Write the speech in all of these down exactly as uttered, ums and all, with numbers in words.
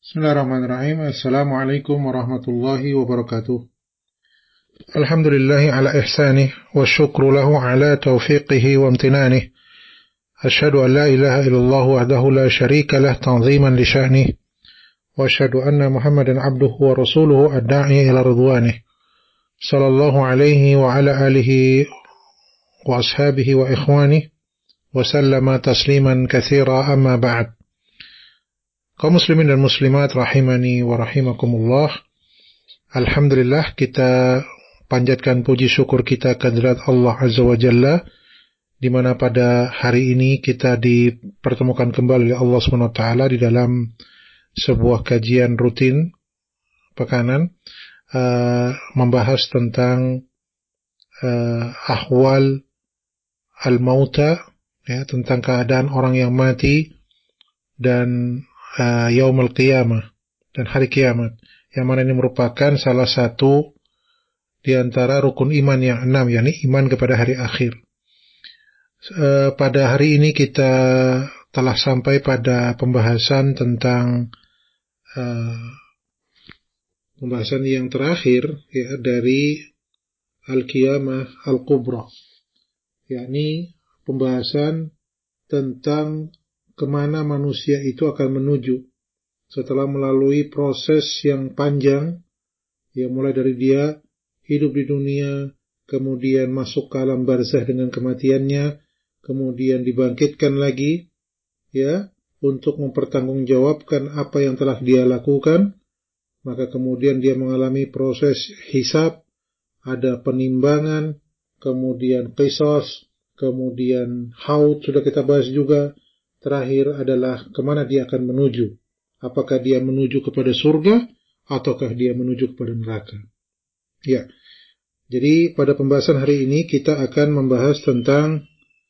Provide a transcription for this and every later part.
Bismillahirrahmanirrahim. Assalamualaikum warahmatullahi wabarakatuh. Alhamdulillahi ala ihsanih wa syukru lahu ala taufiqihi wa amtinanih. Asyhadu an la ilaha illallah wahdahu la syarika lah ta'ziman li sya'nih. Wa asyhadu anna Muhammadan abduhu wa rasuluhu ad-da'i ila ridwanih. Sallallahu alaihi wa ala alihi wa ashabihi wa ikhwanih wa sallama tasliman katsira amma ba'd. Kaum muslimin dan muslimat rahimani wa rahimakumullah. Alhamdulillah, kita panjatkan puji syukur kita kehadirat Allah Azza wa Jalla, di mana pada hari ini kita dipertemukan kembali oleh Allah Subhanahu wa taala di dalam sebuah kajian rutin pekanan, uh, membahas tentang uh, ahwal al-mauta, ya, tentang keadaan orang yang mati, dan Uh, yaumul qiyamah, dan hari kiamat, yang mana ini merupakan salah satu di antara rukun iman yang enam, yakni iman kepada hari akhir. Uh, pada hari ini kita telah sampai pada pembahasan tentang uh, pembahasan yang terakhir, ya, dari al-qiyamah al-kubra, yakni pembahasan tentang kemana manusia itu akan menuju setelah melalui proses yang panjang, ya, mulai dari dia hidup di dunia, kemudian masuk ke alam barzah dengan kematiannya, kemudian dibangkitkan lagi, ya, untuk mempertanggungjawabkan apa yang telah dia lakukan. Maka kemudian dia mengalami proses hisab, ada penimbangan, kemudian qisas, kemudian haud, sudah kita bahas juga. Terakhir adalah kemana dia akan menuju. Apakah dia menuju kepada surga ataukah dia menuju kepada neraka. Ya. Jadi pada pembahasan hari ini kita akan membahas tentang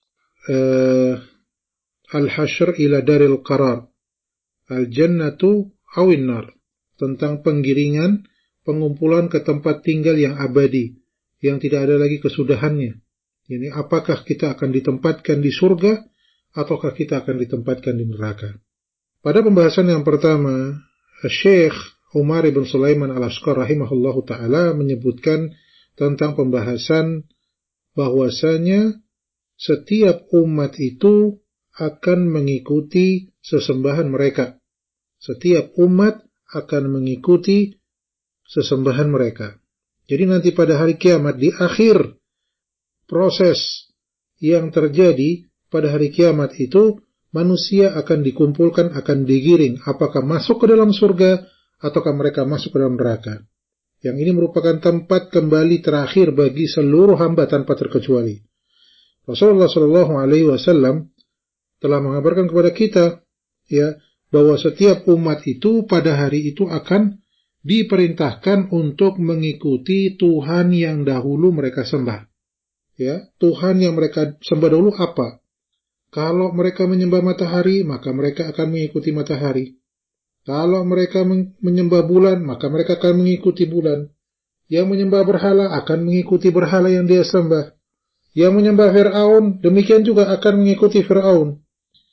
uh, al-hashr ila daril qarar, al-jannatu awin nar, tentang penggiringan, pengumpulan ke tempat tinggal yang abadi, yang tidak ada lagi kesudahannya. Ini apakah kita akan ditempatkan di surga ataukah kita akan ditempatkan di neraka. Pada pembahasan yang pertama, Syekh Umar ibn Sulaiman al-Ashqar rahimahullahu ta'ala menyebutkan tentang pembahasan bahwasanya setiap umat itu akan mengikuti sesembahan mereka. Setiap umat akan mengikuti sesembahan mereka. Jadi nanti pada hari kiamat, di akhir proses yang terjadi pada hari kiamat itu, manusia akan dikumpulkan, akan digiring, apakah masuk ke dalam surga ataukah mereka masuk ke dalam neraka. Yang ini merupakan tempat kembali terakhir bagi seluruh hamba tanpa terkecuali. Rasulullah shallallahu alaihi wasallam telah mengabarkan kepada kita, ya, bahwa setiap umat itu pada hari itu akan diperintahkan untuk mengikuti Tuhan yang dahulu mereka sembah. Ya, Tuhan yang mereka sembah dahulu apa? Kalau mereka menyembah matahari, maka mereka akan mengikuti matahari. Kalau mereka menyembah bulan, maka mereka akan mengikuti bulan. Yang menyembah berhala akan mengikuti berhala yang dia sembah. Yang menyembah Fir'aun, demikian juga akan mengikuti Fir'aun.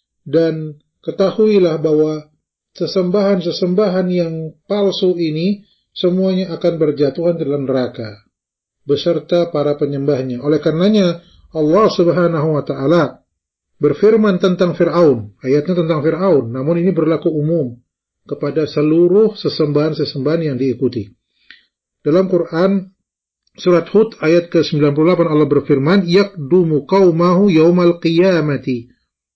Dan ketahuilah bahwa sesembahan-sesembahan yang palsu ini semuanya akan berjatuhan dalam neraka beserta para penyembahnya. Oleh karenanya Allah Subhanahu wa taala berfirman tentang Fir'aun, ayatnya tentang Fir'aun, namun ini berlaku umum kepada seluruh sesembahan-sesembahan yang diikuti. Dalam Quran surat Hud ayat ke sembilan puluh delapan Allah berfirman, yaqdumu qaumahu yaumal qiyamati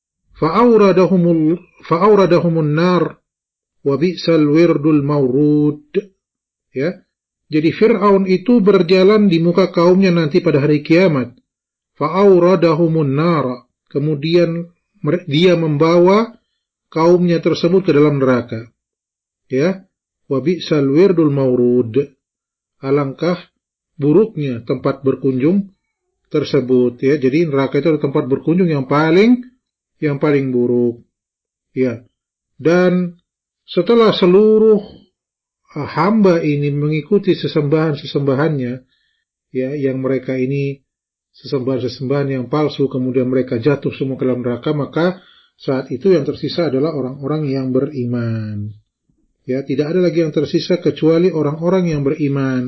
fa'auradahumul fa'auradahumun nar wa bi'sal wirdul mawrud. Ya. Jadi Fir'aun itu berjalan di muka kaumnya nanti pada hari kiamat. Fa'auradahumun nar, kemudian dia membawa kaumnya tersebut ke dalam neraka. Ya, wa bi'sal wirdul mawrud. Alangkah buruknya tempat berkunjung tersebut, ya. Jadi neraka itu adalah tempat berkunjung yang paling yang paling buruk. Ya. Dan setelah seluruh hamba ini mengikuti sesembahan-sesembahannya, ya, yang mereka ini sesembahan-sesembahan yang palsu, kemudian mereka jatuh semua ke dalam neraka, maka saat itu yang tersisa adalah orang-orang yang beriman. Ya, tidak ada lagi yang tersisa kecuali orang-orang yang beriman.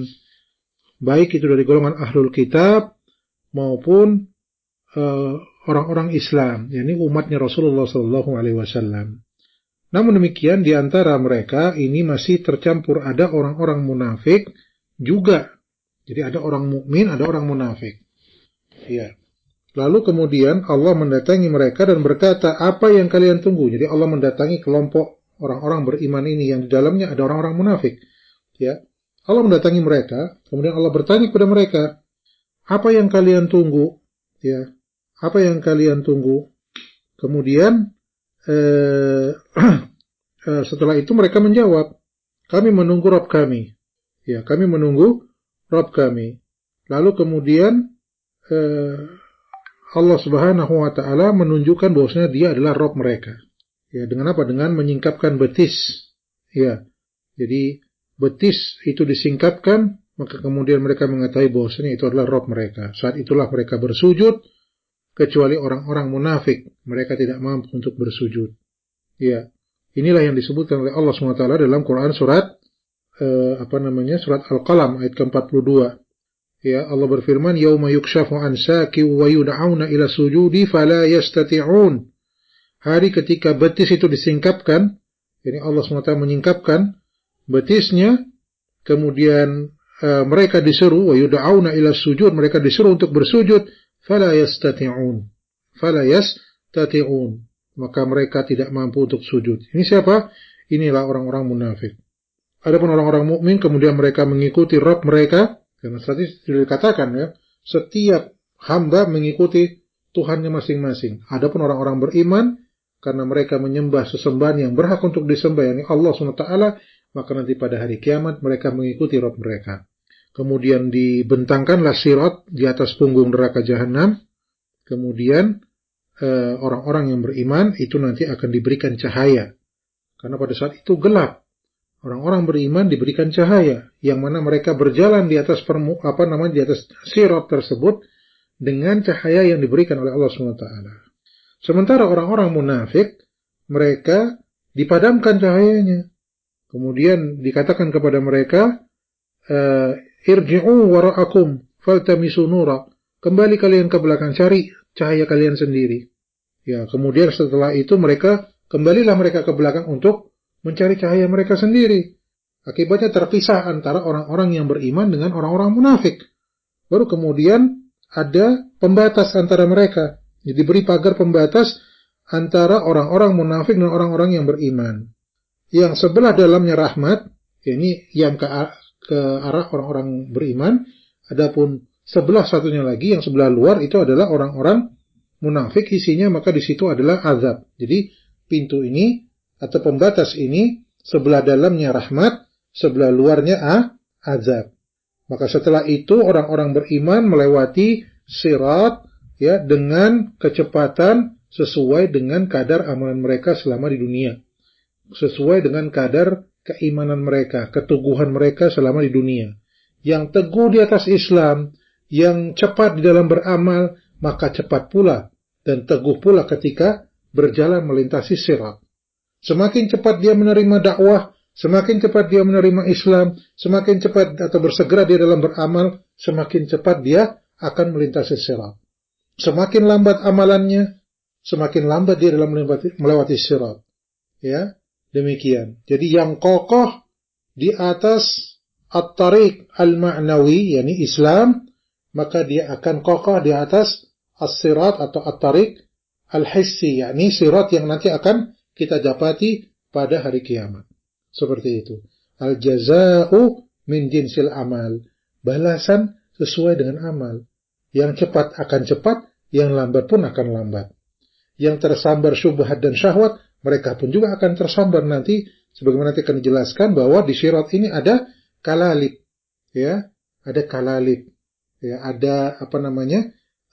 Baik itu dari golongan ahlul kitab maupun uh, orang-orang Islam, yakni umatnya Rasulullah sallallahu alaihi wasallam. Namun demikian di antara mereka ini masih tercampur ada orang-orang munafik juga. Jadi ada orang mukmin, ada orang munafik. Ya. Lalu kemudian Allah mendatangi mereka dan berkata, apa yang kalian tunggu? Jadi Allah mendatangi kelompok orang-orang beriman ini yang di dalamnya ada orang-orang munafik. Ya. Allah mendatangi mereka, kemudian Allah bertanya kepada mereka, apa yang kalian tunggu? Ya. Apa yang kalian tunggu? Kemudian eh, setelah itu mereka menjawab, kami menunggu Rabb kami. Ya, kami menunggu Rabb kami. Lalu kemudian eh, Allah Subhanahu wa taala menunjukkan bahwasanya dia adalah Rabb mereka. Ya, dengan apa? Dengan menyingkapkan betis. Ya. Jadi betis itu disingkapkan, maka kemudian mereka mengetahui bahwasanya itu adalah Rabb mereka. Saat itulah mereka bersujud, kecuali orang-orang munafik, mereka tidak mampu untuk bersujud. Ya. Inilah yang disebutkan oleh Allah subhanahu wa taala dalam Quran surat eh, apa namanya? Surat Al-Qalam ayat ke empat puluh dua. Ya, Allah berfirman, "Yauma yukshafu an saqi wa yud'auna ila sujudi fala yastati'un." Hari ketika betis itu disingkapkan, jadi Allah subhanahu wa taala menyingkapkan betisnya, kemudian uh, mereka disuruh wa yud'auna ila sujud, mereka disuruh untuk bersujud, fala yastati'un. Fala yastati'un. Maka mereka tidak mampu untuk sujud. Ini siapa? Inilah orang-orang munafik. Adapun orang-orang mukmin kemudian mereka mengikuti Rabb mereka. Karena tadi sudah dikatakan ya, setiap hamba mengikuti Tuhannya masing-masing. Adapun orang-orang beriman, karena mereka menyembah sesembahan yang berhak untuk disembah, yakni Allah subhanahu wa taala, maka nanti pada hari kiamat mereka mengikuti Rabb mereka. Kemudian dibentangkanlah sirat di atas punggung neraka jahanam. Kemudian eh, orang-orang yang beriman itu nanti akan diberikan cahaya. Karena pada saat itu gelap. Orang-orang beriman diberikan cahaya, yang mana mereka berjalan di atas permu, apa namanya di atas sirat tersebut dengan cahaya yang diberikan oleh Allah subhanahu wa taala. Sementara orang-orang munafik, mereka dipadamkan cahayanya. Kemudian dikatakan kepada mereka, irji'u wara'akum faltamisu nura. Kembali kalian ke belakang, cari cahaya kalian sendiri. Ya, kemudian setelah itu mereka kembalilah mereka ke belakang untuk mencari cahaya mereka sendiri. Akibatnya terpisah antara orang-orang yang beriman dengan orang-orang munafik. Baru kemudian ada pembatas antara mereka. Jadi diberi pagar pembatas antara orang-orang munafik dan orang-orang yang beriman. Yang sebelah dalamnya rahmat, ini yang ke, ke arah orang-orang beriman. Adapun sebelah satunya lagi, yang sebelah luar itu adalah orang-orang munafik, isinya maka di situ adalah azab. Jadi pintu ini atau pembatas ini sebelah dalamnya rahmat, sebelah luarnya ah, azab. Maka setelah itu orang-orang beriman melewati sirat ya dengan kecepatan sesuai dengan kadar amalan mereka selama di dunia. Sesuai dengan kadar keimanan mereka, keteguhan mereka selama di dunia. Yang teguh di atas Islam, yang cepat di dalam beramal, maka cepat pula dan teguh pula ketika berjalan melintasi sirat. Semakin cepat dia menerima dakwah, semakin cepat dia menerima Islam, semakin cepat atau bersegera dia dalam beramal, semakin cepat dia akan melintasi sirat. Semakin lambat amalannya, semakin lambat dia dalam melewati, melewati sirat. Ya, demikian. Jadi yang kokoh di atas at-tariq al-ma'nawi, yakni Islam, maka dia akan kokoh di atas as-sirat atau at-tariq al-hissi, yakni sirat yang nanti akan kita dapati pada hari kiamat. Seperti itu. Al-jaza'u min jinsil amal. Balasan sesuai dengan amal. Yang cepat akan cepat, yang lambat pun akan lambat. Yang tersambar syubhat dan syahwat, mereka pun juga akan tersambar nanti, sebagaimana nanti akan dijelaskan bahwa di sirat ini ada kalalib. Ya, ada kalalib. Ya, ada apa namanya?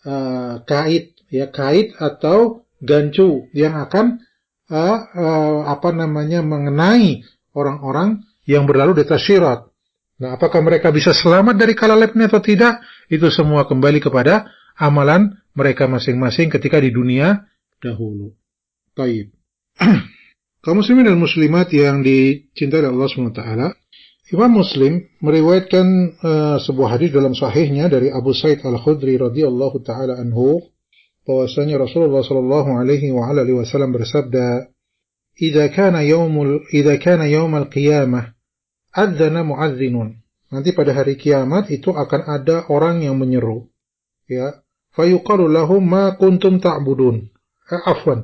Uh, kait, ya, kait atau gancu yang akan Uh, uh, apa namanya mengenai orang-orang yang berlalu di atas sirat. Nah, apakah mereka bisa selamat dari kalalibnya atau tidak? Itu semua kembali kepada amalan mereka masing-masing ketika di dunia dahulu. Baik. Kaum muslimin dan muslimat yang dicintai oleh Allah subhanahu wa taala, Imam Muslim meriwayatkan uh, sebuah hadis dalam sahihnya dari Abu Sa'id Al-Khudri radhiyallahu taala anhu, bahwasanya Rasulullah sallallahu alaihi wa alihi wasallam bersabda, "Idza kana yaumul idza kana yaumal qiyamah adzana muadzinun." Nanti pada hari kiamat itu akan ada orang yang menyeru, ya. Fayuqalu lahum ma kuntum ta'budun. Eh, afwan.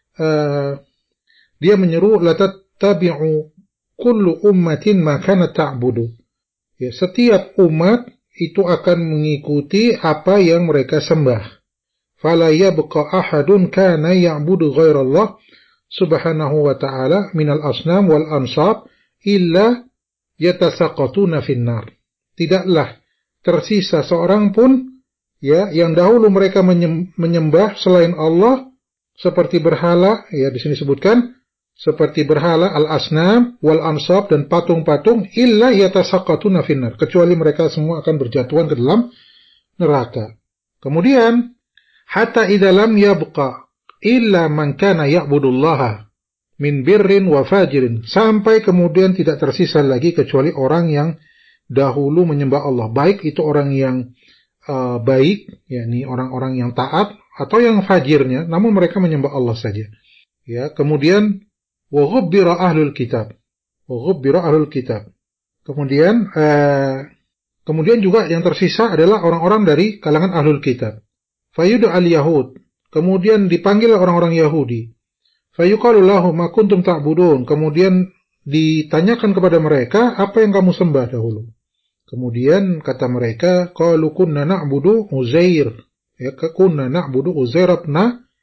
Uh, Dia menyeru, la tattabi'u kullu ummatin ma kanat ta'budu. Ya, setiap umat itu akan mengikuti apa yang mereka sembah. Fala yabqa ahadun kana ya'budu ghairallah subhanahu wa ta'ala minal asnam wal ansab illa yatasaqatuna finnar. Tidaklah tersisa seorang pun, ya, yang dahulu mereka menyembah selain Allah seperti berhala, ya di sini disebutkan seperti berhala, al-asnam, wal-ansab, dan patung-patung, illa yatasaqatuna finnar, kecuali mereka semua akan berjatuhan ke dalam neraka. Kemudian, hatta idza lam yabqa illa man kana ya'budullaha min birrin wa fajirin, sampai kemudian tidak tersisa lagi kecuali orang yang dahulu menyembah Allah, baik itu orang yang uh, baik, yakni orang-orang yang taat, atau yang fajirnya, namun mereka menyembah Allah saja. Ya, kemudian wa ghubbira ahlul kitab. Wa ghubbira ahlul kitab. Kemudian uh, kemudian juga yang tersisa adalah orang-orang dari kalangan ahlul kitab. Fayud'a al-yahud. Kemudian dipanggil orang-orang Yahudi. Fayuqalu lahum ma kuntum ta'budun. Kemudian ditanyakan kepada mereka, apa yang kamu sembah dahulu? Kemudian kata mereka, qalu kunna na'budu Uzair. Ya, kunna na'budu Uzair ibn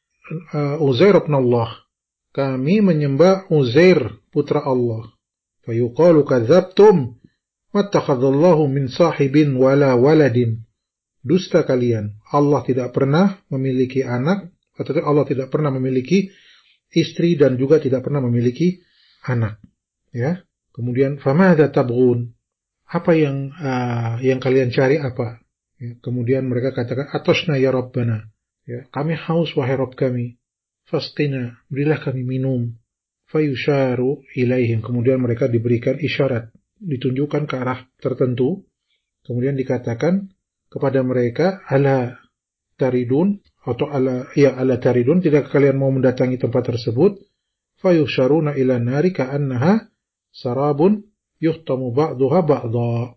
uh, Uzair ibn Allah. Kami menyembah Uzair putra Allah. Fayuqalu kadzabtum mattakhadallahu min sahibin wala waladin. Dusta kalian. Allah tidak pernah memiliki anak, atau Allah tidak pernah memiliki istri dan juga tidak pernah memiliki anak. Ya. Kemudian famadza tabghun? Apa yang uh, yang kalian cari apa? Ya. Kemudian mereka katakan atosna ya Rabbana. Ya, kami haus wahai Rabb kami. Fasqina, berilah kami minum. Fayusharu ilaihim. Kemudian mereka diberikan isyarat, ditunjukkan ke arah tertentu. Kemudian dikatakan kepada mereka, ala taridun, atau ala, ya ala taridun, tidak kalian mau mendatangi tempat tersebut. Fayusharuna ila nari ka'annaha sarabun yuhtamu ba'duha ba'da.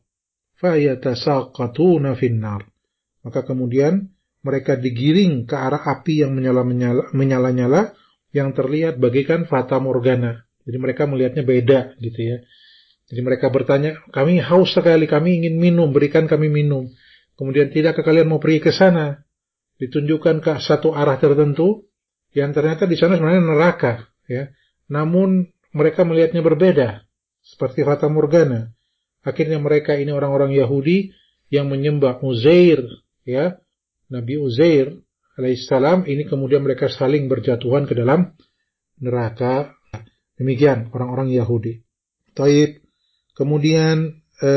Fayatasaqatuna finnar. Maka kemudian mereka digiring ke arah api yang menyala-menyala, menyala-nyala, yang terlihat bagaikan fata morgana. Jadi mereka melihatnya beda, gitu ya. Jadi mereka bertanya, kami haus sekali, kami ingin minum, berikan kami minum. Kemudian, tidakkah kalian mau pergi ke sana? Ditunjukkan ke satu arah tertentu, yang ternyata di sana sebenarnya neraka, ya. Namun mereka melihatnya berbeda, seperti fata morgana. Akhirnya mereka ini orang-orang Yahudi yang menyembah Uzair, ya. Nabi Uzair alaihissalam ini, kemudian mereka saling berjatuhan ke dalam neraka. Demikian orang-orang Yahudi. Taib. Kemudian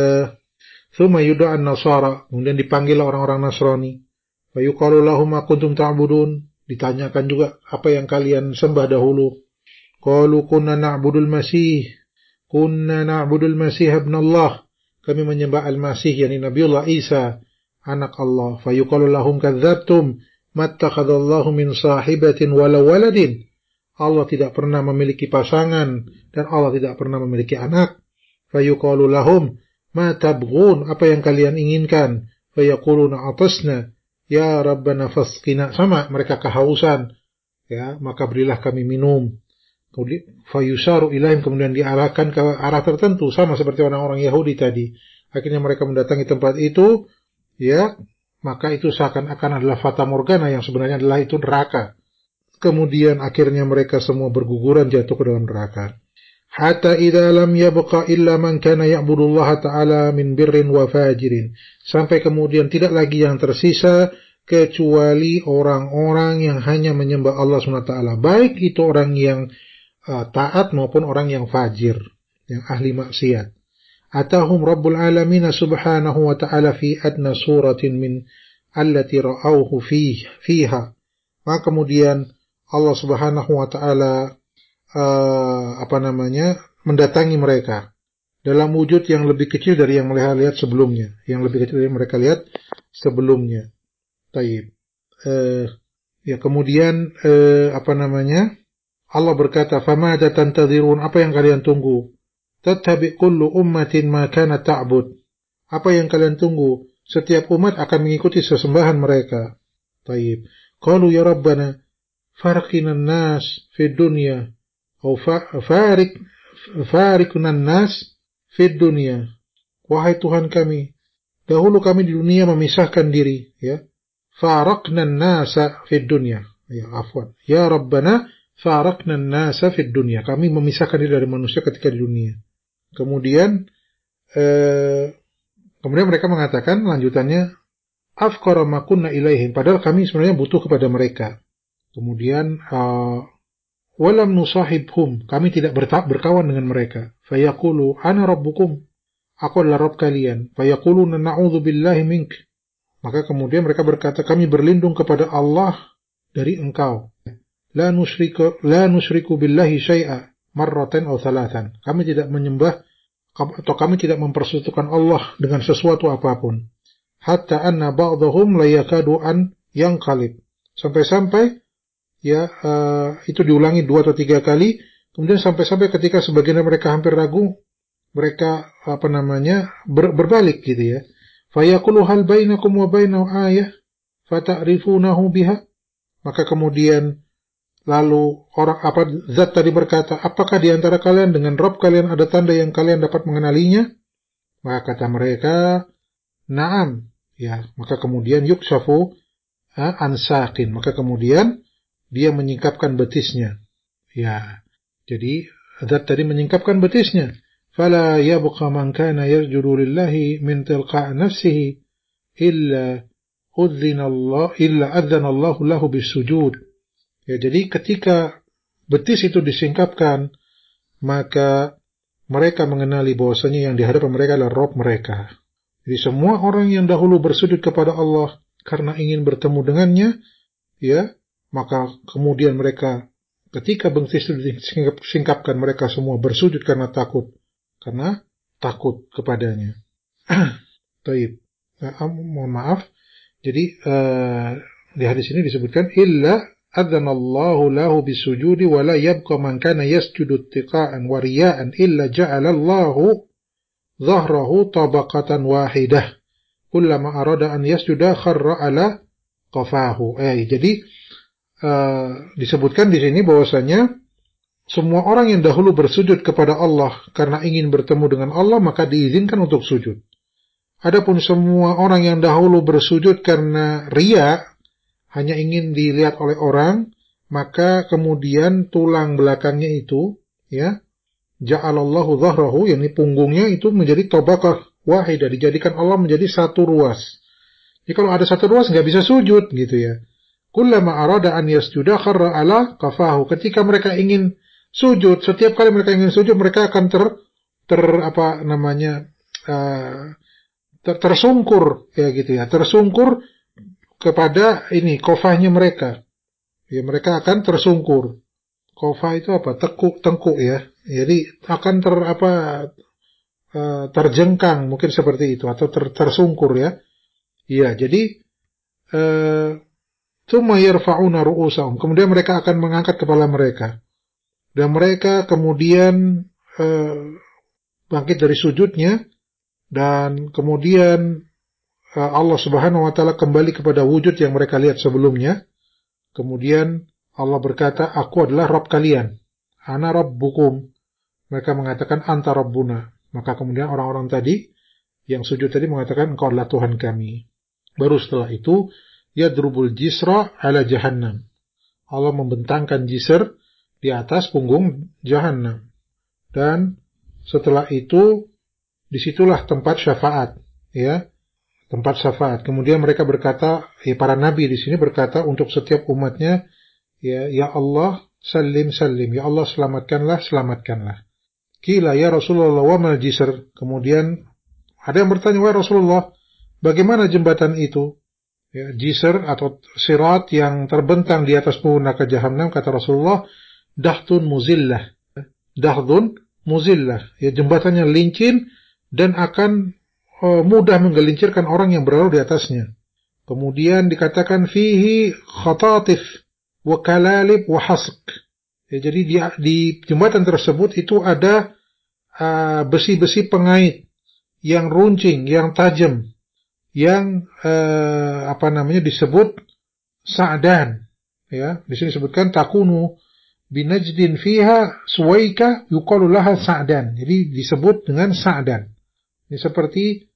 thumma yud'an nasara, kemudian dipanggil orang-orang Nasrani. Fa yuqalu lahum ma kuntum ta'budun, ditanyakan juga apa yang kalian sembah dahulu. Qalu kunna na'budul masih, kunna na'budul masih ibn Allah, kami menyembah al-Masih, yakni Nabiullah Isa, anak Allah. Fayuqalu lahum kadzabtum mattakhadallahu min sahibatin wala waladin. Allah tidak pernah memiliki pasangan dan Allah tidak pernah memiliki anak. Fayuqalu lahum ma tabghun, apa yang kalian inginkan? Fayaquluna atasna ya rabbana fasqina. Sama, mereka kehausan, ya, maka berilah kami minum. Kemudian fayusaru ilaihim, kemudian diarahkan ke arah tertentu, sama seperti orang-orang Yahudi tadi. Akhirnya mereka mendatangi tempat itu, ya, maka itu seakan-akan adalah fata morgana, yang sebenarnya adalah itu neraka. Kemudian akhirnya mereka semua berguguran jatuh ke dalam neraka. Hatta idza lam yabqa illa man kana ya'budullaha ta'ala min birrin wa fajirin. Sampai kemudian tidak lagi yang tersisa kecuali orang-orang yang hanya menyembah Allah subhanahu wa taala, baik itu orang yang uh, taat maupun orang yang fajir, yang ahli maksiat. Atahum Rabbul Alamin subhanahu wa ta'ala fi adna suratin min allati ra'auhu fiha. Maka kemudian Allah subhanahu wa ta'ala uh, apa namanya mendatangi mereka dalam wujud yang lebih kecil dari yang mereka lihat sebelumnya, yang lebih kecil dari yang mereka lihat sebelumnya. Taib. Uh, ya kemudian uh, apa namanya Allah berkata, "Famada tantadhirun?" Apa yang kalian tunggu? "Tattabi kullu ummatin ma kanat ta'bud." Apa yang kalian tunggu? Setiap umat akan mengikuti sesembahan mereka. Taib. Qalu ya Rabbana farqina an-nas fi dunya atau farik farikuna an-nas fi dunya. Wahai Tuhan kami, dahulu kami di dunia memisahkan diri, ya. Faraqna an-nasa fi dunya. Ya, afwan. Ya Rabbana faraqna an-nasa fi dunya. Kami memisahkan diri dari manusia ketika di dunia. Kemudian eh Kemudian mereka mengatakan lanjutannya, afqara ma kunna ilaihim, padahal kami sebenarnya butuh kepada mereka. Kemudian uh, walam nusahibhum, kami tidak berkawan dengan mereka. Fayaqulu ana rabbukum, aku adalah Rabb kalian. Fayaquluna na'udzu billahi mink. Maka kemudian mereka berkata, kami berlindung kepada Allah dari engkau. La nusyriku la nusyriku billahi syai'a marratan aw thalathan. Kami tidak menyembah atau kami tidak mempersekutukan Allah dengan sesuatu apapun. Hatta anna ba'dahum la yakadu an yanqalib. Sampai-sampai ya uh, itu diulangi dua atau tiga kali, kemudian sampai-sampai ketika sebagian mereka hampir ragu, mereka apa namanya ber, berbalik gitu ya. Fa yaqulu hal bainakum wa bainahu ayah fata'rifunahu biha. Maka kemudian lalu orang apa zat tadi berkata, apakah di antara kalian dengan Rabb kalian ada tanda yang kalian dapat mengenalinya? Maka kata mereka, na'am. Ya, maka kemudian yukshafu an saqin. Maka kemudian dia menyingkapkan betisnya. Ya, jadi zat tadi menyingkapkan betisnya. Fala yabqa man kana yarjudu lillahi min tilqa' nafsihi illa udzina Allah illa adzana Allah lahu bisujud. Ya, jadi ketika betis itu disingkapkan, maka mereka mengenali bahwasanya yang di hadapan mereka adalah Rabb mereka. Jadi semua orang yang dahulu bersujud kepada Allah karena ingin bertemu dengannya, ya, maka kemudian mereka ketika betis itu disingkapkan, mereka semua bersujud karena takut, karena takut kepadanya. Taib. Nah, mohon maaf. Jadi uh, di hadis ini disebutkan illa adzana Allahu lahu bisujudi wa la yabqa man kana yasjudu ittiqa'an wa riya'an illa ja'ala Allahu dhahrahu tabaqatan wahidah kullama arada an yasjuda kharra ala qafahu. Eh jadi uh, disebutkan di sini bahwasanya semua orang yang dahulu bersujud kepada Allah karena ingin bertemu dengan Allah maka diizinkan untuk sujud. Adapun semua orang yang dahulu bersujud karena riya, hanya ingin dilihat oleh orang, maka kemudian tulang belakangnya itu, ya, ja'alallahu dhahrahu, yakni punggungnya itu menjadi tabaqah wahidah, dijadikan Allah menjadi satu ruas. Jadi kalau ada satu ruas nggak bisa sujud gitu ya. Kullama arada an yasjuda kharra ala qafahu. Ketika mereka ingin sujud, setiap kali mereka ingin sujud mereka akan ter ter apa namanya uh, ter, tersungkur ya gitu ya, tersungkur kepada ini kofahnya mereka. Ya, mereka akan tersungkur. Kofah itu apa? Tekuk, tengkuk ya. Jadi akan ter apa uh, terjengkang mungkin seperti itu atau ter, tersungkur ya. Iya, jadi tsumma yarfa'una ru'usahum. Kemudian mereka akan mengangkat kepala mereka. Dan mereka kemudian uh, bangkit dari sujudnya dan kemudian Allah Subhanahu wa taala kembali kepada wujud yang mereka lihat sebelumnya. Kemudian Allah berkata, aku adalah Rabb kalian. Ana rabbukum. Mereka mengatakan anta rabbuna. Maka kemudian orang-orang tadi yang sujud tadi mengatakan engkau adalah Tuhan kami. Baru setelah itu yadrubul jisra ala jahannam. Allah membentangkan jisr di atas punggung jahannam. Dan setelah itu disitulah tempat syafaat, ya. Tempat syafaat. Kemudian mereka berkata, ya para nabi di sini berkata untuk setiap umatnya, ya, ya Allah, salim salim, ya Allah selamatkanlah, selamatkanlah. Qila ya Rasulullah wa mal jisr. Kemudian ada yang bertanya, wahai Rasulullah, bagaimana jembatan itu? Ya, jisr atau sirat yang terbentang di atas neraka jahannam, kata Rasulullah, dahtun muzillah. dahdun muzillah, ya jembatannya licin dan akan uh, mudah menggelincirkan orang yang berlalu di atasnya. Kemudian dikatakan fihi khatatif wa kalalib wa hasq. Ya, jadi di, di jembatan tersebut itu ada uh, besi-besi pengait yang runcing, yang tajam, yang uh, apa namanya disebut sa'dan. Ya, di sini disebutkan takunu binajdin fiha suwaika yuqalu laha sa'dan. Jadi disebut dengan sa'dan. Ini seperti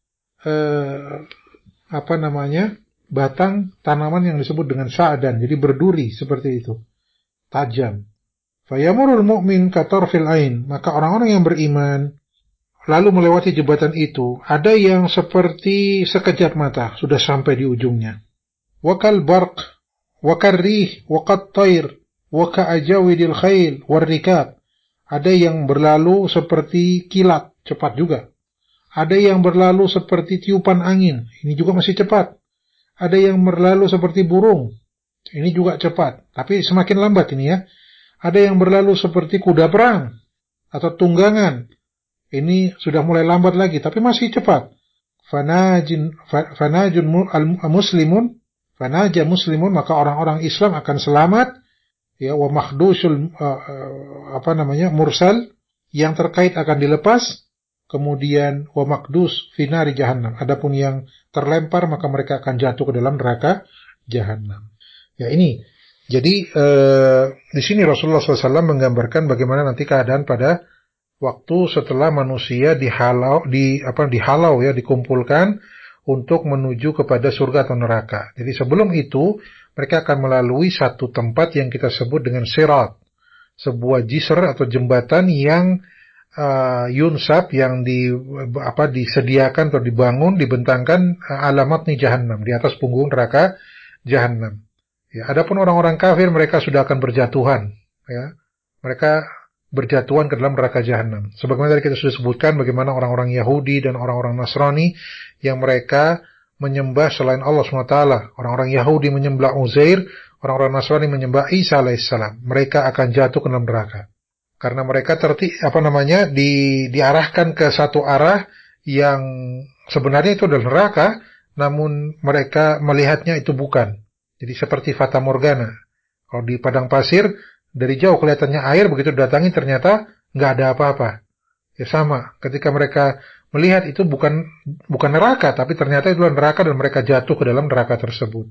uh, apa namanya? batang tanaman yang disebut dengan sa'dan. Jadi berduri seperti itu. Tajam. Fayamurul mu'min katarfil ain. Maka orang-orang yang beriman lalu melewati jembatan itu, ada yang seperti sekejap mata, sudah sampai di ujungnya. Wakal barq, wakal rih, wakat tair, waka ajawidil khail, warrikab. Ada yang berlalu seperti kilat, cepat juga. Ada yang berlalu seperti tiupan angin, ini juga masih cepat. Ada yang berlalu seperti burung, ini juga cepat, tapi semakin lambat ini ya. Ada yang berlalu seperti kuda perang atau tunggangan, ini sudah mulai lambat lagi, tapi masih cepat. Fanajin, fanajun muslimun, fanaja muslimun, maka orang-orang Islam akan selamat. Ya, wa makhdusul uh, apa namanya mursal, yang terkait akan dilepas. Kemudian wa makdus finari jahannam. Adapun yang terlempar maka mereka akan jatuh ke dalam neraka jahannam. Ya ini. Jadi uh, di sini Rasulullah shallallahu alaihi wasallam menggambarkan bagaimana nanti keadaan pada waktu setelah manusia dihalau, di apa dihalau ya, dikumpulkan untuk menuju kepada surga atau neraka. Jadi sebelum itu mereka akan melalui satu tempat yang kita sebut dengan sirat, sebuah jisr atau jembatan yang uh, yunsab, yang di apa disediakan atau dibangun, dibentangkan uh, alamat nih jahannam di atas punggung neraka jahannam. Ya, adapun orang-orang kafir mereka sudah akan berjatuhan, ya. Mereka berjatuhan ke dalam neraka jahanam. Sebagaimana tadi kita sudah sebutkan bagaimana orang-orang Yahudi dan orang-orang Nasrani yang mereka menyembah selain Allah subhanahu wa taala. Orang-orang Yahudi menyembah Uzair, orang-orang Nasrani menyembah Isa alaihissalam. Mereka akan jatuh ke dalam neraka. Karena mereka terti, apa namanya, di, diarahkan ke satu arah yang sebenarnya itu adalah neraka, namun mereka melihatnya itu bukan. Jadi seperti fata morgana. Kalau di padang pasir, dari jauh kelihatannya air, begitu datangi ternyata nggak ada apa-apa. Ya sama, ketika mereka melihat itu bukan bukan neraka, tapi ternyata itu adalah neraka dan mereka jatuh ke dalam neraka tersebut.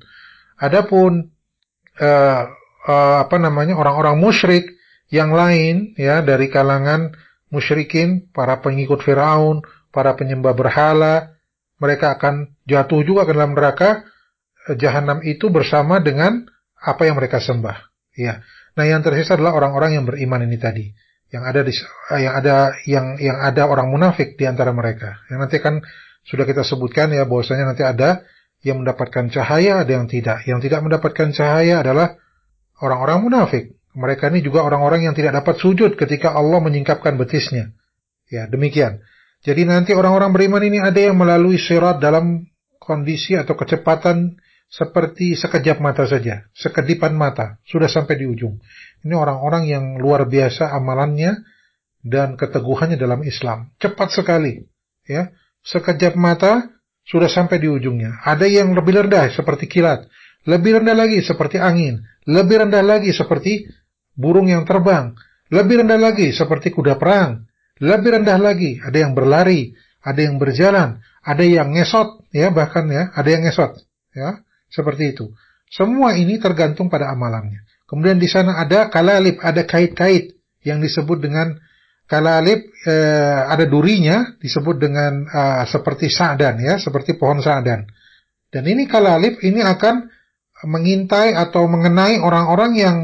Adapun uh, uh, apa namanya orang-orang musyrik yang lain, ya dari kalangan musyrikin, para pengikut Firaun, para penyembah berhala, mereka akan jatuh juga ke dalam neraka jahanam itu bersama dengan apa yang mereka sembah. Ya. Nah, yang tersisa adalah orang-orang yang beriman ini tadi, yang ada di, yang ada yang yang ada orang munafik di antara mereka. Yang nanti kan sudah kita sebutkan ya bahwasanya nanti ada yang mendapatkan cahaya, ada yang tidak. Yang tidak mendapatkan cahaya adalah orang-orang munafik. Mereka ini juga orang-orang yang tidak dapat sujud ketika Allah menyingkapkan betisnya. Ya, demikian. Jadi nanti orang-orang beriman ini ada yang melalui sirat dalam kondisi atau kecepatan seperti sekejap mata saja, sekedipan mata, sudah sampai di ujung. Ini orang-orang yang luar biasa amalannya dan keteguhannya dalam Islam. Cepat sekali, ya. Sekejap mata sudah sampai di ujungnya. Ada yang lebih rendah seperti kilat, lebih rendah lagi seperti angin, lebih rendah lagi seperti burung yang terbang, lebih rendah lagi seperti kuda perang, lebih rendah lagi ada yang berlari, ada yang berjalan, ada yang ngesot, ya bahkan ya, ada yang ngesot, ya. Seperti itu. Semua ini tergantung pada amalannya. Kemudian di sana ada kalalib, ada kait-kait yang disebut dengan kalalib, eh, ada durinya disebut dengan eh, seperti sa'dan ya, seperti pohon sa'dan. Dan ini kalalib ini akan mengintai atau mengenai orang-orang yang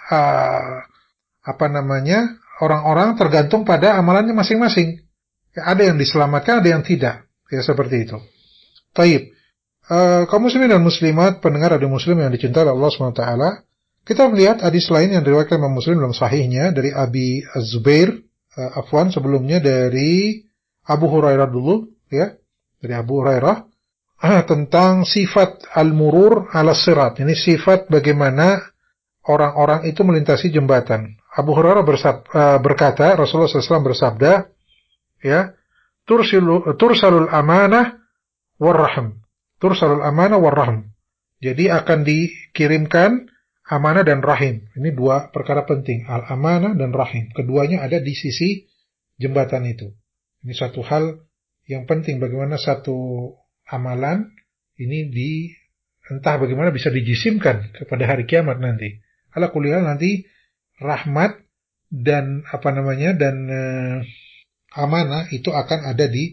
eh, apa namanya? orang-orang tergantung pada amalannya masing-masing. Ya, ada yang diselamatkan, ada yang tidak. Ya seperti itu. Taib. Uh, kaum muslimin dan muslimat, pendengar radio muslim yang dicintai oleh Allah subhanahu wa taala, kita melihat hadis lain yang diriwayatkan Imam Muslim dalam sahihnya dari Abi Az-Zubair, uh, afwan sebelumnya dari Abu Hurairah dulu, ya, dari Abu Hurairah uh, tentang sifat al-murur ala sirat. Ini sifat bagaimana orang-orang itu melintasi jembatan Abu Hurairah bersab, uh, berkata, Rasulullah shallallahu alaihi wasallam bersabda, ya, tursilu, tursalul amanah warrahim. Tursalul amanah warrahim. Jadi akan dikirimkan amanah dan rahim. Ini dua perkara penting, al-amanah dan rahim. Keduanya ada di sisi jembatan itu. Ini satu hal yang penting, bagaimana satu amalan ini di entah bagaimana bisa dijisimkan kepada hari kiamat nanti. Ala kulli hal nanti rahmat dan apa namanya dan uh, amanah itu akan ada di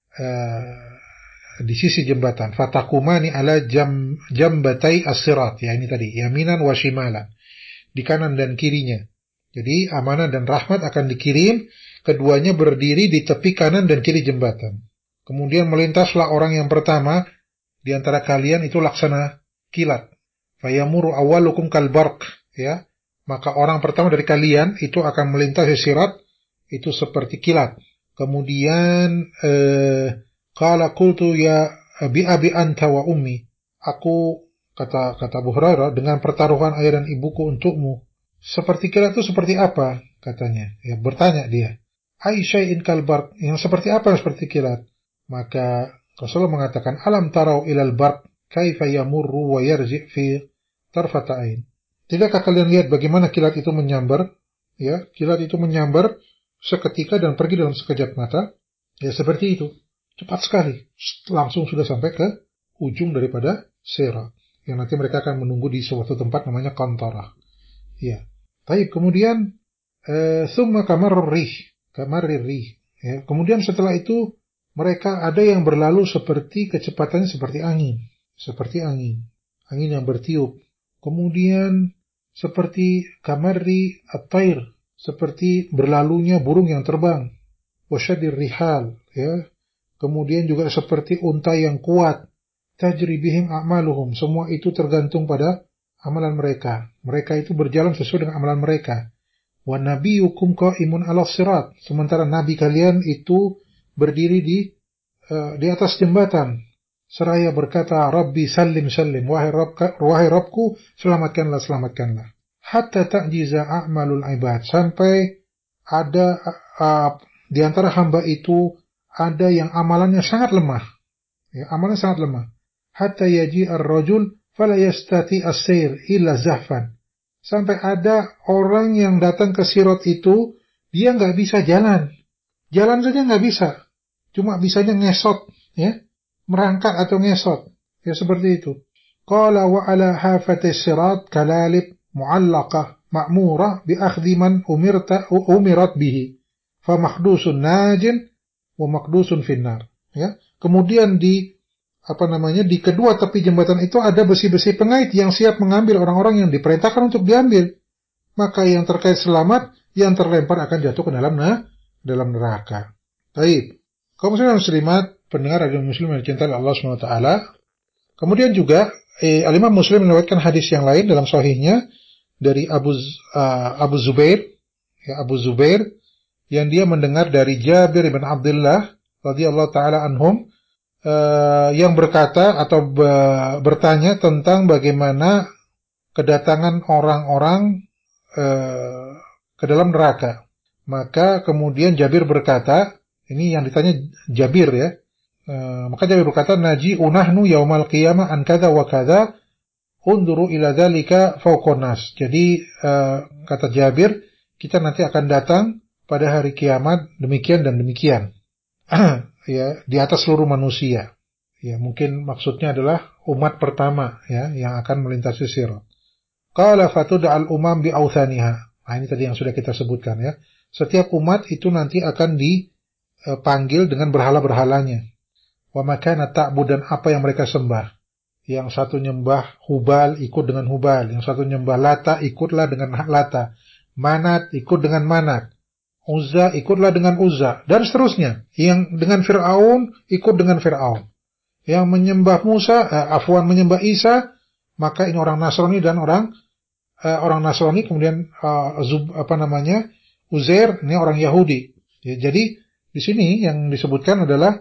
uh, di sisi jembatan. Fatakumani ala jam jambatai as-sirat, ya ini tadi, yaminan wa shimalan, di kanan dan kirinya. Jadi amanah dan rahmat akan dikirim, keduanya berdiri di tepi kanan dan kiri jembatan. Kemudian melintaslah orang yang pertama di antara kalian itu laksana kilat. Fayamuru awwalukum kalbarq, ya. Maka orang pertama dari kalian itu akan melintasi sirat itu seperti kilat. Kemudian eh qala qultu ya abi abi anta wa ummi. Aku kata kata Abu Hurairah, dengan pertaruhan ayah dan ibuku untukmu. Seperti kilat itu seperti apa? Katanya. Ya, bertanya dia. Ai syai'in kalbarq, yang seperti apa yang seperti kilat? Maka Rasulullah mengatakan, alam tarau ilal barq kaifa yamurru wa yarji' fi tarfata ain. Tidakkah kalian lihat bagaimana kilat itu menyambar? Ya, kilat itu menyambar seketika dan pergi dalam sekejap mata. Ya, seperti itu. Cepat sekali. Langsung sudah sampai ke ujung daripada sirat. Yang nanti mereka akan menunggu di suatu tempat namanya qantarah. Ya. Baik, kemudian eh, thumma kamarrir rih, kamarrir rih. Ya, kemudian setelah itu mereka ada yang berlalu seperti kecepatannya seperti angin, seperti angin, angin yang bertiup. Kemudian seperti kamarri at-tair, seperti berlalunya burung yang terbang. Wasyadir rihal, ya. Kemudian juga seperti unta yang kuat. Tajri bihim a'maluhum, semua itu tergantung pada amalan mereka. Mereka itu berjalan sesuai dengan amalan mereka. Wa nabiyukum qa'imun 'alas sirat, sementara nabi kalian itu berdiri di uh, di atas jembatan seraya berkata, Rabbi salim salim, wahai Rabbku, wahai Rabbku, selamatkanlah selamatkanlah. Hatta ta'jiza a'malul ibad, sampai ada uh, di antara hamba itu ada yang amalannya sangat lemah, ya, amalannya sangat lemah. Hatta yaji ar-rajul fala yastati as-sayr illa zahfan, sampai ada orang yang datang ke sirat itu, dia nggak bisa jalan, jalan saja nggak bisa, cuma bisanya ngesot, ya, merangkak atau ngesot, ya seperti itu. Qala wa ala hafatis sirat kalalib mu'allaqah ma'murah bi akhdhi man umirta umirat bihi fa mahdusun najin wa maqdusun finnar, ya. Kemudian di apa namanya di kedua tepi jembatan itu ada besi-besi pengait yang siap mengambil orang-orang yang diperintahkan untuk diambil. Maka yang terkait selamat, yang terlempar akan jatuh ke dalam nah, dalam neraka. Baik. Kaum muslimin dan muslimat, pendengar radio muslim yang dicintai Allah Subhanahu wa taala. Kemudian juga eh, Al-Imam Muslim melewatkan hadis yang lain dalam sahihnya dari Abu uh, Abu Zubair, ya, Abu Zubair yang dia mendengar dari Jabir bin Abdullah radhiyallahu taala anhum uh, yang berkata atau be, bertanya tentang bagaimana kedatangan orang-orang uh, ke dalam neraka. Maka kemudian Jabir berkata, ini yang ditanya Jabir, ya. Uh, maka Jabir berkata, naji unahnu yaumal qiyamah an kada wa kada unduru ila dzalika fawqan nas. Jadi uh, kata Jabir, kita nanti akan datang pada hari kiamat demikian dan demikian. Ya, di atas seluruh manusia. Ya, mungkin maksudnya adalah umat pertama, ya, yang akan melintasi sirat. Qala fatud'al umam bi authaniha. Nah, ini tadi yang sudah kita sebutkan, ya. Setiap umat itu nanti akan dipanggil dengan berhala-berhalanya. Wa makana ta'bud, dan apa yang mereka sembah. Yang satu nyembah Hubal, ikut dengan Hubal. Yang satu nyembah Lata, ikutlah dengan Lata. Manat, ikut dengan Manat. Uzza, ikutlah dengan Uzza. Dan seterusnya. Yang dengan Fir'aun, ikut dengan Fir'aun. Yang menyembah Musa, eh, afwan menyembah Isa, maka ini orang Nasrani dan orang eh, orang Nasrani. Kemudian uh, Zub, apa namanya, Uzair, ini orang Yahudi. Ya, jadi di sini yang disebutkan adalah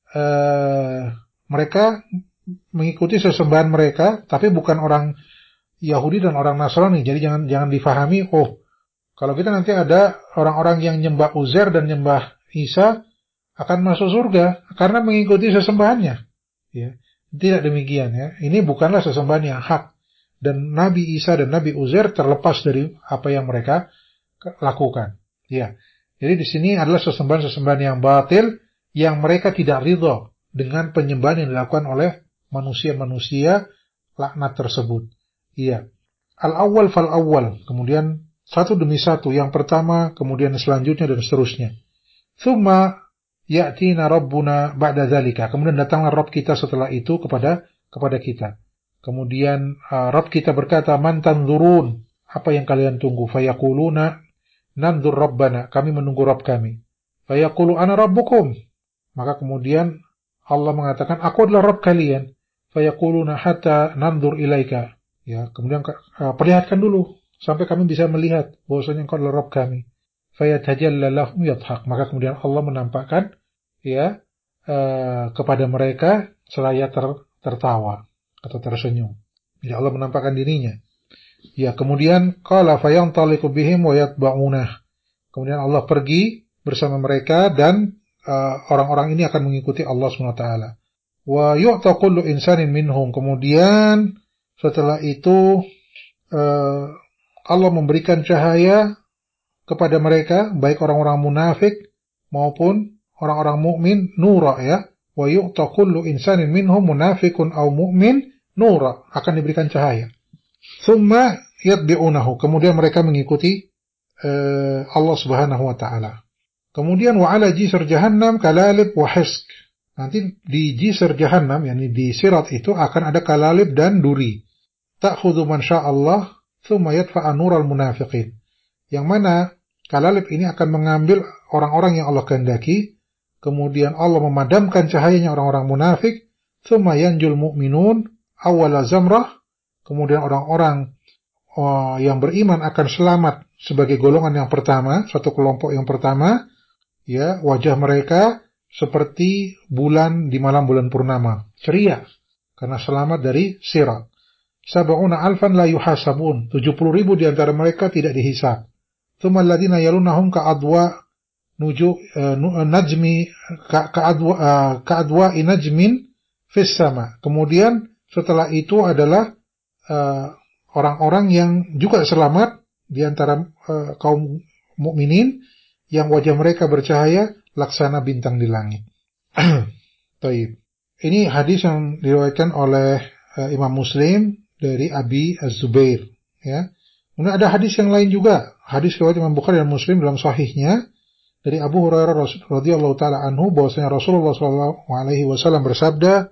uh, mereka mengikuti sesembahan mereka, tapi bukan orang Yahudi dan orang Nasrani. Jadi jangan jangan difahami, oh Kalau kita nanti ada orang-orang yang nyembah Uzair dan nyembah Isa akan masuk surga karena mengikuti sesembahannya. Ya. Tidak demikian ya. Ini bukanlah sesembahan yang hak. Dan Nabi Isa dan Nabi Uzair terlepas dari apa yang mereka lakukan. Ya. Jadi di sini adalah sesembahan-sesembahan yang batil yang mereka tidak ridho dengan penyembahan yang dilakukan oleh manusia-manusia laknat tersebut. Iya. Al-awwal fal-awwal. Kemudian satu demi satu. Yang pertama, kemudian selanjutnya dan seterusnya. Tsumma ya'tina rabbuna ba'da dzalika. Kemudian datanglah Rabb kita setelah itu kepada kepada kita. Kemudian uh, Rabb kita berkata, "Man tanzurun?" Apa yang kalian tunggu? Fayaquluna nanzur rabbana. Kami menunggu Rabb kami. Fayaqulu ana rabbukum. Maka kemudian Allah mengatakan, "Aku adalah Rabb kalian." Fayaquluna hatta nanzur ilaika. Ya, kemudian uh, perlihatkan dulu sampai kami bisa melihat bahwasanya Engkau adalah Rabb kami. Fayatajalla lahum yadhhak. Maka kemudian Allah menampakkan ya uh, kepada mereka seraya ter, tertawa atau tersenyum. Jadi Allah menampakkan dirinya. Ya, kemudian qala fayantaliqu bihim wa yatba'unah. Kemudian Allah pergi bersama mereka dan uh, orang-orang ini akan mengikuti Allah subhanahu wa taala. Wa yu'ta kullu insanin minhum. Kemudian setelah itu uh, Allah memberikan cahaya kepada mereka, baik orang-orang munafik maupun orang-orang mukmin, nura ya. Wa yu'ta kullu insanin minhum munafikun aw mu'min nura, akan diberikan cahaya. Tsumma yatbi'unahu. Kemudian mereka mengikuti uh, Allah Subhanahu wa taala. Kemudian wa 'ala jisr jahannam kalalib wa hisk. Nanti di jisr jahannam, yakni di sirat itu akan ada kalalib dan duri. Ta'khudhu man sya'allah tsumma yadfa'a nural munafiqin. Yang mana kalalib ini akan mengambil orang-orang yang Allah kehendaki, kemudian Allah memadamkan cahayanya orang-orang munafik, tsumma yanjul mu'minun awwala zamrah, kemudian orang-orang oh, yang beriman akan selamat sebagai golongan yang pertama, satu kelompok yang pertama, ya, wajah mereka seperti bulan di malam bulan purnama, ceria karena selamat dari sirat. Sab'una alfan la yuhasabun, tujuh puluh ribu di antara mereka tidak dihisab. Tsumma alladziina yalunahum ka'adwa nuju uh, najmi ka'adwa uh, ka'adwa najmin fis sama. Kemudian setelah itu adalah uh, orang-orang yang juga selamat di antara uh, kaum mukminin yang wajah mereka bercahaya laksana bintang di langit. Taib. Ini hadis yang diriwayatkan oleh uh, Imam Muslim dari Abi Az-Zubair, ya. Kemudian ada hadis yang lain juga, hadis riwayat Imam Bukhari dan Muslim dalam sahihnya dari Abu Hurairah radhiyallahu taala anhu bahwasanya Rasulullah sallallahu alaihi wasallam bersabda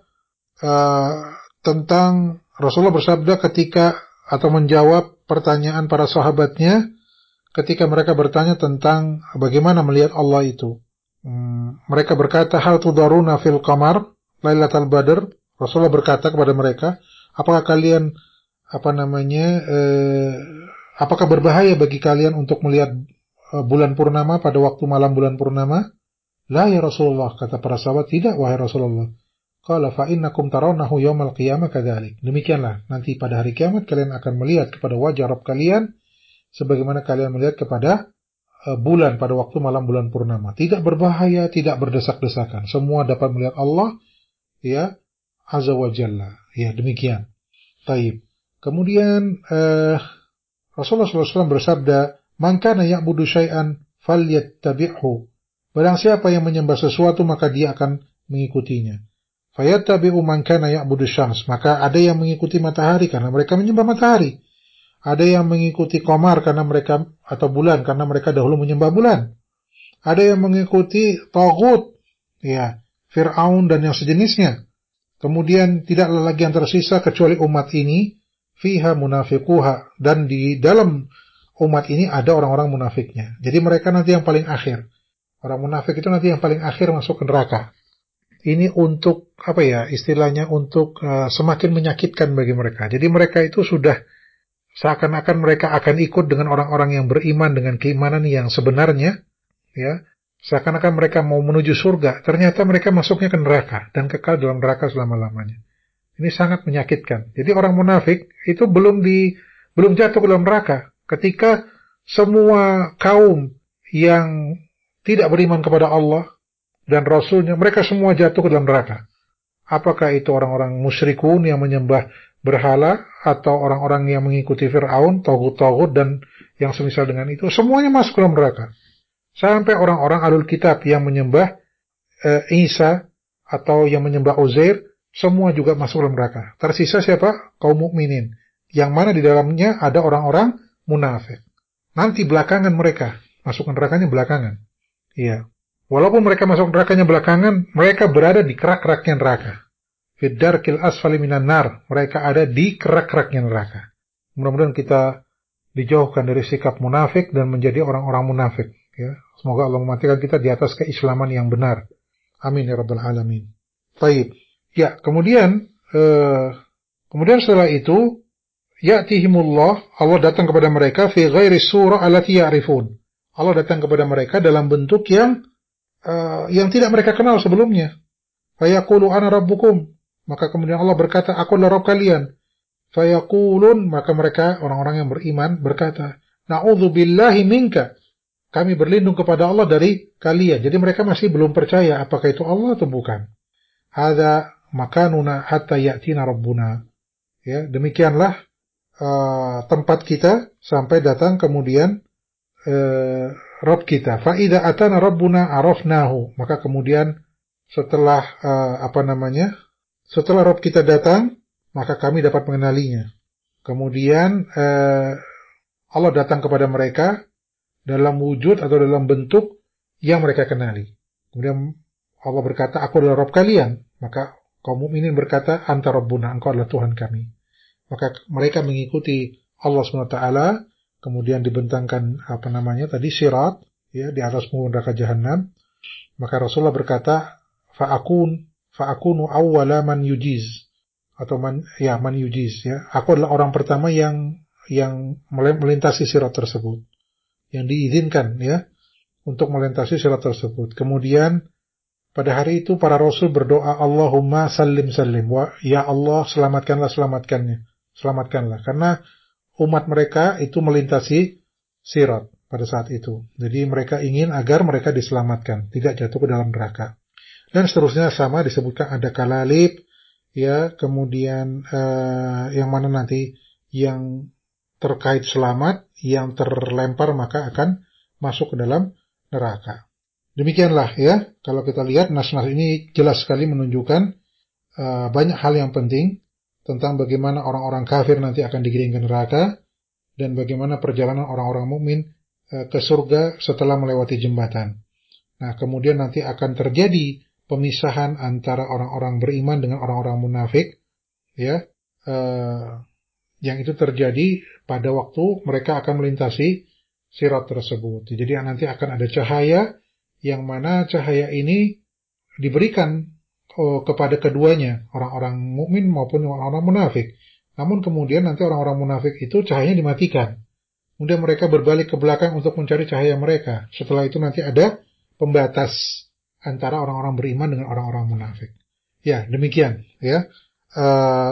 uh, tentang Rasulullah bersabda ketika atau menjawab pertanyaan para sahabatnya ketika mereka bertanya tentang bagaimana melihat Allah itu. Hmm, mereka berkata, hal tudaruna fil qamar lailatul badr. Rasulullah berkata kepada mereka, apakah kalian apa namanya eh, apakah berbahaya bagi kalian untuk melihat eh, bulan purnama pada waktu malam bulan purnama? La ya Rasulullah, kata para sahabat, tidak wahai Rasulullah. Qala fa innakum tarawnahu yaumal qiyamah kadzalik. Demikianlah nanti pada hari kiamat kalian akan melihat kepada wajah Rabb kalian sebagaimana kalian melihat kepada uh, bulan pada waktu malam bulan purnama. Tidak berbahaya, tidak berdesak-desakan. Semua dapat melihat Allah ya azza wa jalla. Ya, demikian. Taib. Kemudian uh, Rasulullah sallallahu alaihi wasallam bersabda, "Man kana ya'budu syai'an falyattabi'hu." Barang siapa yang menyembah sesuatu maka dia akan mengikutinya. Fayattabi'u man kana ya'budu syams. Maka ada yang mengikuti matahari karena mereka menyembah matahari. Ada yang mengikuti qamar karena mereka atau bulan karena mereka dahulu menyembah bulan. Ada yang mengikuti taghut, ya, Fir'aun dan yang sejenisnya. Kemudian tidaklah lagi yang tersisa kecuali umat ini fiha munafiquha, dan di dalam umat ini ada orang-orang munafiknya. Jadi mereka nanti yang paling akhir. Orang munafik itu nanti yang paling akhir masuk ke neraka. Ini untuk apa ya istilahnya untuk uh, semakin menyakitkan bagi mereka. Jadi mereka itu sudah seakan-akan mereka akan ikut dengan orang-orang yang beriman dengan keimanan yang sebenarnya, ya. Seakan-akan mereka mau menuju surga, ternyata mereka masuknya ke neraka dan kekal dalam neraka selama-lamanya. Ini sangat menyakitkan. Jadi orang munafik itu belum di belum jatuh ke dalam neraka ketika semua kaum yang tidak beriman kepada Allah dan Rasulnya, mereka semua jatuh ke dalam neraka. Apakah itu orang-orang musyrikun yang menyembah berhala, atau orang-orang yang mengikuti Fir'aun, Taghut-Taghut, dan yang semisal dengan itu, semuanya masuk ke dalam neraka. Sampai orang-orang Ahlul Kitab yang menyembah e, Isa, atau yang menyembah Uzair, semua juga masuk ke dalam neraka. Tersisa siapa? Kaum mukminin, yang mana di dalamnya ada orang-orang munafik. Nanti belakangan mereka, masuk ke nerakanya belakangan. Iya. Walaupun mereka masuk nerakanya belakangan, mereka berada di kerak-keraknya neraka. Fiddarkil asfali minan nar, mereka ada di kerak-keraknya neraka. Mudah-mudahan kita dijauhkan dari sikap munafik dan menjadi orang-orang munafik. Ya, semoga Allah mematikan kita di atas keislaman yang benar. Amin ya rabbal alamin. Taib. Ya, kemudian eh, kemudian setelah itu, ya'tihimullah, Allah datang kepada mereka fi ghairi surah allati ya'rifun. Allah datang kepada mereka dalam bentuk yang Uh, yang tidak mereka kenal sebelumnya. Fayaqulu ana rabbukum, maka kemudian Allah berkata, aku adalah Rabb kalian. Fayaqulun, maka mereka orang-orang yang beriman berkata, na'udzubillahi minka, kami berlindung kepada Allah dari kalian. Jadi mereka masih belum percaya apakah itu Allah atau bukan. Hadza makanuna hatta ya'tina rabbuna. Ya, demikianlah uh, tempat kita sampai datang kemudian uh, Rabb kita. Fa'idha atana rabbuna arafnahu. Maka kemudian setelah uh, apa namanya? Setelah Rabb kita datang, maka kami dapat mengenalinya. Kemudian uh, Allah datang kepada mereka dalam wujud atau dalam bentuk yang mereka kenali. Kemudian Allah berkata, aku adalah Rabb kalian. Maka kaum mukminin berkata, anta rabbuna, engkau adalah Tuhan kami. Maka mereka mengikuti Allah subhanahu wa taala. Kemudian dibentangkan apa namanya tadi sirat, ya, di atas neraka jahanam. Maka Rasulullah berkata, faakun faakunu awwala man yujiz, atau man ya man yujiz, ya, aku adalah orang pertama yang yang melintasi sirat tersebut, yang diizinkan, ya, untuk melintasi sirat tersebut. Kemudian pada hari itu para rasul berdoa, Allahumma sallim sallim, wa ya Allah selamatkanlah selamatkannya selamatkanlah, karena umat mereka itu melintasi sirat pada saat itu. Jadi mereka ingin agar mereka diselamatkan, tidak jatuh ke dalam neraka. Dan seterusnya sama disebutkan ada kalalib, ya, kemudian eh, yang mana nanti yang terkait selamat, yang terlempar maka akan masuk ke dalam neraka. Demikianlah, ya, kalau kita lihat nas-nas ini jelas sekali menunjukkan eh, banyak hal yang penting tentang bagaimana orang-orang kafir nanti akan digiring ke neraka, dan bagaimana perjalanan orang-orang mukmin e, ke surga setelah melewati jembatan. Nah, kemudian nanti akan terjadi pemisahan antara orang-orang beriman dengan orang-orang munafik, ya, e, yang itu terjadi pada waktu mereka akan melintasi sirat tersebut. Jadi nanti akan ada cahaya, yang mana cahaya ini diberikan oh, kepada keduanya, orang-orang mukmin maupun orang-orang munafik. Namun kemudian nanti orang-orang munafik itu cahayanya dimatikan. Kemudian mereka berbalik ke belakang untuk mencari cahaya mereka. Setelah itu nanti ada pembatas antara orang-orang beriman dengan orang-orang munafik. Ya, demikian, ya. E,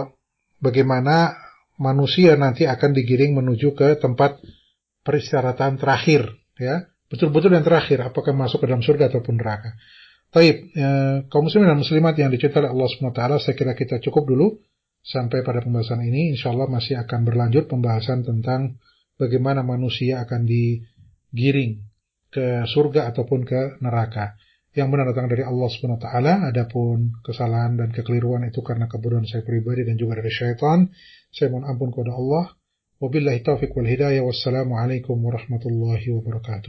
bagaimana manusia nanti akan digiring menuju ke tempat peristirahatan terakhir, ya. Betul-betul yang terakhir, apakah masuk ke dalam surga ataupun neraka. Taib, eh, kaum muslimin dan muslimat yang dicintai oleh Allah subhanahu wa taala, saya kira kita cukup dulu sampai pada pembahasan ini. Insyaallah masih akan berlanjut pembahasan tentang bagaimana manusia akan digiring ke surga ataupun ke neraka. Yang benar datang dari Allah subhanahu wa taala, adapun kesalahan dan kekeliruan itu karena kebodohan saya pribadi dan juga dari syaitan. Saya mohon ampun kepada Allah. Wabillahi taufiq wal hidayah. Wassalamualaikum warahmatullahi wabarakatuh.